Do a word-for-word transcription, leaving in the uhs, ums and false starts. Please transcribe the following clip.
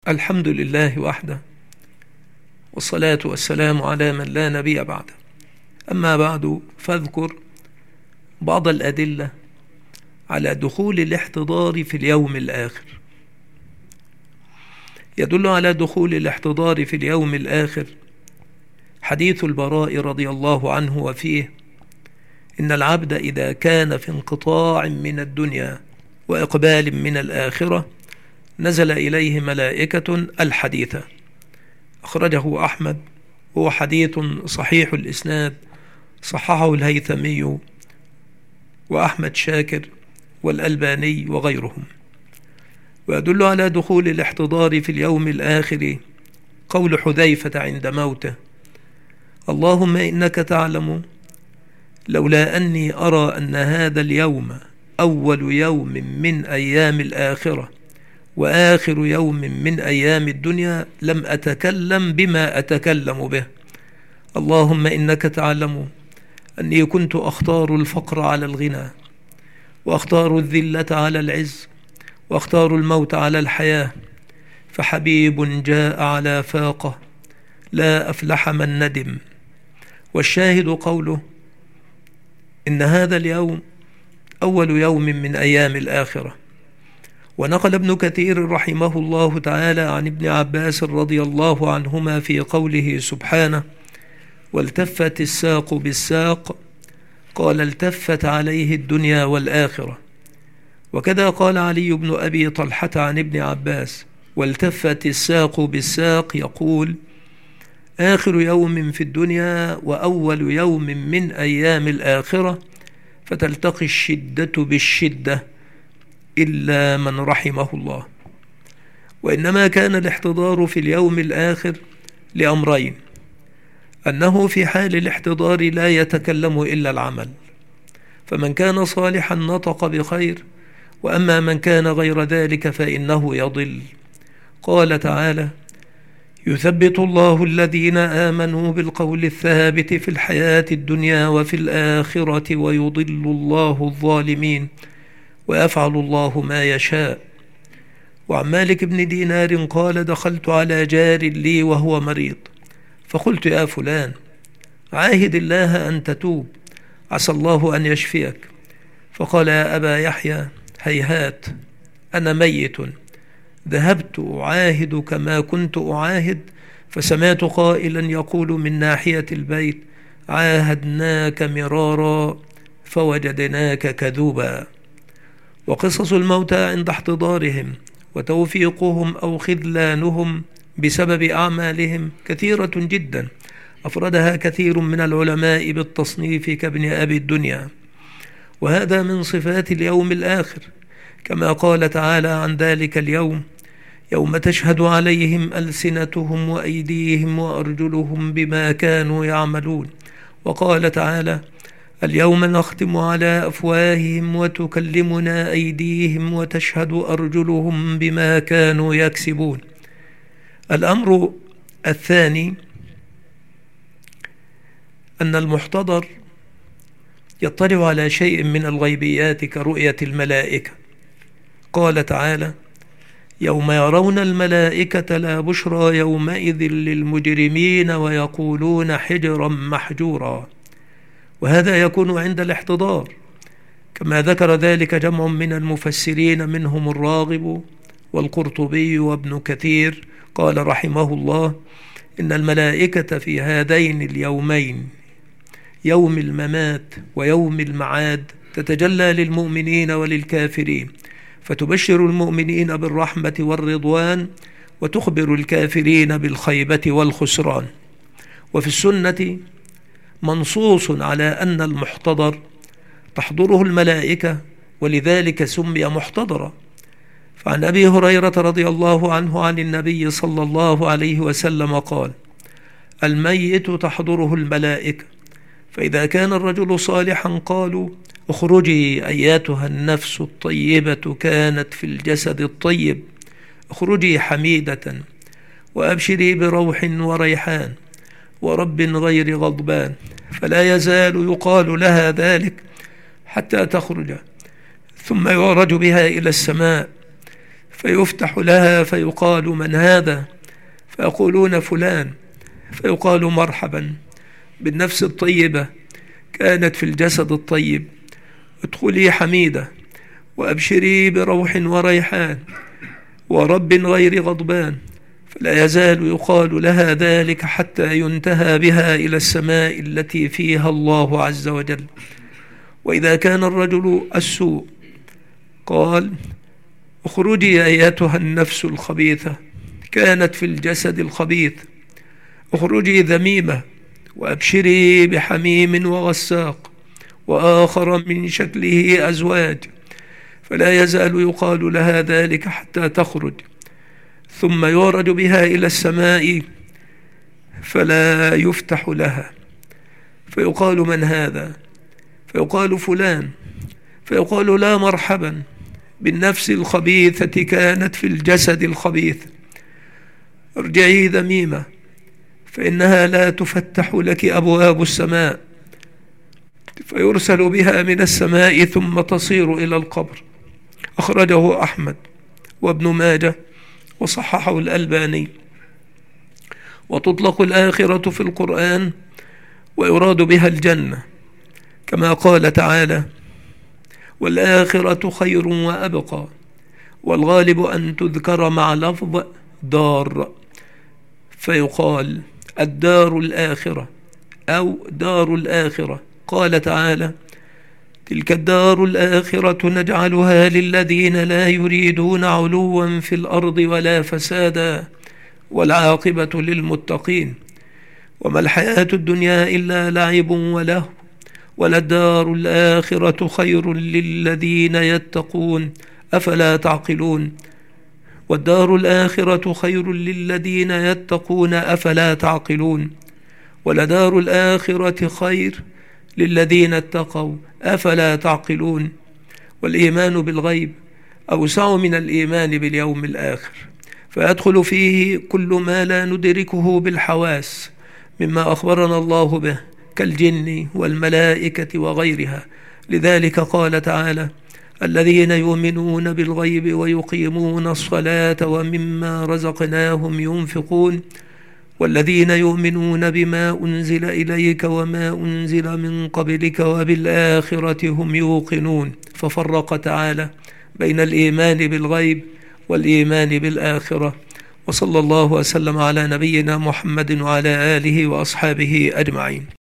الحمد لله وحده، والصلاة والسلام على من لا نبي بعده. أما بعد، فاذكر بعض الأدلة على دخول الاحتضار في اليوم الآخر. يدل على دخول الاحتضار في اليوم الآخر حديث البراء رضي الله عنه، وفيه: إن العبد إذا كان في انقطاع من الدنيا وإقبال من الآخرة نزل إليه ملائكة الحديثة. أخرجه أحمد، وهو حديث صحيح الإسناد، صححه الهيثمي وأحمد شاكر والألباني وغيرهم. ويدل على دخول الاحتضار في اليوم الآخر قول حذيفة عند موته: اللهم إنك تعلم لولا أني أرى أن هذا اليوم أول يوم من أيام الآخرة وآخر يوم من أيام الدنيا لم أتكلم بما أتكلم به. اللهم إنك تعلم أني كنت أختار الفقر على الغنى، وأختار الذلة على العز، وأختار الموت على الحياة، فحبيب جاء على فاقة لا أفلح من ندم. والشاهد قوله: إن هذا اليوم أول يوم من أيام الآخرة. ونقل ابن كثير رحمه الله تعالى عن ابن عباس رضي الله عنهما في قوله سبحانه: والتفت الساق بالساق، قال: التفت عليه الدنيا والآخرة. وكذا قال علي بن أبي طلحة عن ابن عباس: والتفت الساق بالساق، يقول: آخر يوم في الدنيا وأول يوم من أيام الآخرة، فتلتقي الشدة بالشدة إلا من رحمه الله. وإنما كان الاحتضار في اليوم الآخر لأمرين: أنه في حال الاحتضار لا يتكلم إلا العمل، فمن كان صالحا نطق بخير، وأما من كان غير ذلك فإنه يضل. قال تعالى: يثبت الله الذين آمنوا بالقول الثابت في الحياة الدنيا وفي الآخرة ويضل الله الظالمين ويفعل الله ما يشاء. وعن مالك بن دينار قال: دخلت على جار لي وهو مريض، فقلت: يا فلان، عاهد الله أن تتوب، عسى الله أن يشفيك. فقال: يا أبا يحيى، هيهات، أنا ميت، ذهبت أعاهد كما كنت أعاهد، فسمعت قائلا يقول من ناحية البيت: عاهدناك مرارا فوجدناك كذوبا. وقصص الموتى عند احتضارهم وتوفيقهم أو خذلانهم بسبب أعمالهم كثيرة جدا، أفردها كثير من العلماء بالتصنيف كابن أبي الدنيا. وهذا من صفات اليوم الآخر، كما قال تعالى عن ذلك اليوم: يوم تشهد عليهم ألسنتهم وأيديهم وأرجلهم بما كانوا يعملون. وقال تعالى: اليوم نختم على أفواههم وتكلمنا أيديهم وتشهد أرجلهم بما كانوا يكسبون. الأمر الثاني أن المحتضر يطلع على شيء من الغيبيات كرؤية الملائكة. قال تعالى: يوم يرون الملائكة لا بشرى يومئذ للمجرمين ويقولون حجرا محجورا. وهذا يكون عند الاحتضار، كما ذكر ذلك جمع من المفسرين منهم الراغب والقرطبي وابن كثير. قال رحمه الله: إن الملائكة في هذين اليومين، يوم الممات ويوم المعاد، تتجلى للمؤمنين وللكافرين، فتبشر المؤمنين بالرحمة والرضوان، وتخبر الكافرين بالخيبة والخسران. وفي السنة منصوص على أن المحتضر تحضره الملائكة، ولذلك سمي محتضرا. فعن أبي هريرة رضي الله عنه عن النبي صلى الله عليه وسلم قال: الميت تحضره الملائكة، فإذا كان الرجل صالحا قالوا: اخرجي أياتها النفس الطيبة كانت في الجسد الطيب، اخرجي حميدة، وأبشري بروح وريحان ورب غير غضبان. فلا يزال يقال لها ذلك حتى تخرج، ثم يعرج بها إلى السماء، فيفتح لها فيقال: من هذا؟ فيقولون: فلان. فيقال: مرحبا بالنفس الطيبة كانت في الجسد الطيب، ادخلي حميدة وأبشري بروح وريحان ورب غير غضبان. فلا يزال يقال لها ذلك حتى ينتهى بها إلى السماء التي فيها الله عز وجل. وإذا كان الرجل السوء قال: اخرجي أيتها النفس الخبيثة كانت في الجسد الخبيث، اخرجي ذميمة وأبشري بحميم وغساق وآخر من شكله أزواج. فلا يزال يقال لها ذلك حتى تخرج، ثم يورد بها إلى السماء فلا يفتح لها، فيقال: من هذا؟ فيقال: فلان. فيقال: لا مرحبا بالنفس الخبيثة كانت في الجسد الخبيث، ارجعي ذميمة فإنها لا تفتح لك أبواب السماء. فيرسل بها من السماء ثم تصير إلى القبر. أخرجه أحمد وابن ماجه وصححه الألباني. وتطلق الآخرة في القرآن ويراد بها الجنة، كما قال تعالى: والآخرة خير وأبقى، والغالب أن تذكر مع لفظ دار، فيقال الدار الآخرة أو دار الآخرة. قال تعالى: تلك الدار الآخرة نجعلها للذين لا يريدون علوا في الأرض ولا فسادا والعاقبة للمتقين، وما الحياة الدنيا إلا لعب وله، وللدار الآخرة خير للذين يتقون أفلا تعقلون. والدار الآخرة خير للذين يتقون أفلا تعقلون. ولدار الآخرة خير للذين اتقوا أفلا تعقلون. والإيمان بالغيب أوسع من الإيمان باليوم الآخر، فيدخل فيه كل ما لا ندركه بالحواس مما أخبرنا الله به كالجن والملائكة وغيرها. لذلك قال تعالى: الذين يؤمنون بالغيب ويقيمون الصلاة ومما رزقناهم ينفقون، والذين يؤمنون بما أنزل إليك وما أنزل من قبلك وبالآخرة هم يوقنون. ففرق تعالى بين الإيمان بالغيب والإيمان بالآخرة. وصلى الله وسلم على نبينا محمد وعلى آله وأصحابه أجمعين.